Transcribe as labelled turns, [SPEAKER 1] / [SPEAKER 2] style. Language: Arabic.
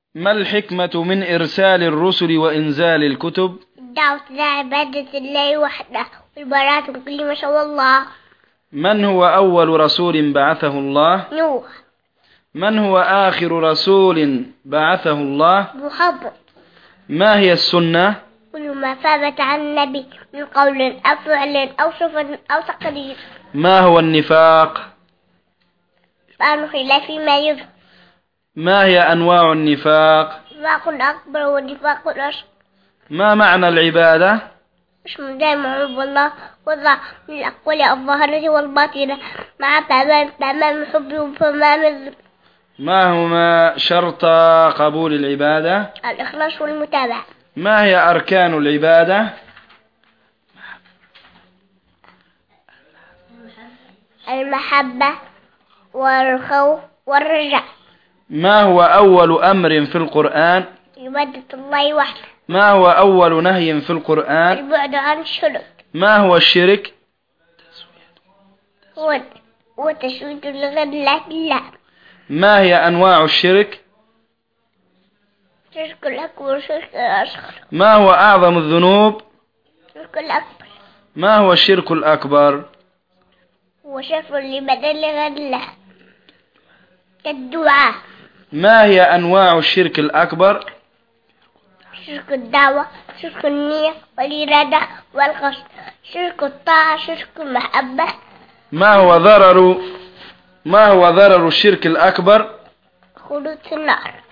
[SPEAKER 1] ما الحكمة من إرسال الرسل وإنزال الكتب؟
[SPEAKER 2] الدعوة إلى عبادة الله وحده والبراءة من كل ما شاء الله.
[SPEAKER 1] من هو أول رسول بعثه الله؟
[SPEAKER 2] نوح.
[SPEAKER 1] من هو آخر رسول بعثه الله؟
[SPEAKER 2] محمد.
[SPEAKER 1] ما هي السنة؟
[SPEAKER 2] كل ما ثبت عن النبي من قول أو فعل أو صفة أو تقرير.
[SPEAKER 1] ما هو النفاق؟
[SPEAKER 2] فأنا خلاف ما يظهر.
[SPEAKER 1] ما هي أنواع النفاق؟
[SPEAKER 2] النفاق الأكبر والنفاق الأصغر.
[SPEAKER 1] ما معنى العبادة؟
[SPEAKER 2] اسم دائما حب الله وضع من الأقوال الظاهرة والباطنة مع تمام حبه وتمام الذكر.
[SPEAKER 1] ما هما شرط قبول العبادة؟
[SPEAKER 2] الإخلاص والمتابعة.
[SPEAKER 1] ما هي أركان العبادة؟
[SPEAKER 2] المحبة والخوف والرجاء.
[SPEAKER 1] ما هو أول أمر في القرآن؟
[SPEAKER 2] عبادة الله وحده.
[SPEAKER 1] ما هو أول نهي في القرآن؟
[SPEAKER 2] البعد عن الشرك.
[SPEAKER 1] ما هو الشرك؟
[SPEAKER 2] هو تشويد لغير الله.
[SPEAKER 1] ما هي أنواع الشرك؟
[SPEAKER 2] الشرك الأكبر والشرك الأصغر.
[SPEAKER 1] ما هو أعظم الذنوب؟
[SPEAKER 2] الشرك الأكبر.
[SPEAKER 1] ما هو الشرك الأكبر؟
[SPEAKER 2] هو شرك لبدل غير الله كالدعاء.
[SPEAKER 1] ما هي أنواع الشرك الأكبر؟
[SPEAKER 2] شرك الدعوة، شرك النية والإرادة والقصد، شرك الطاعة، شرك المحبة.
[SPEAKER 1] ما هو ضرر الشرك الأكبر؟
[SPEAKER 2] خلود في النار.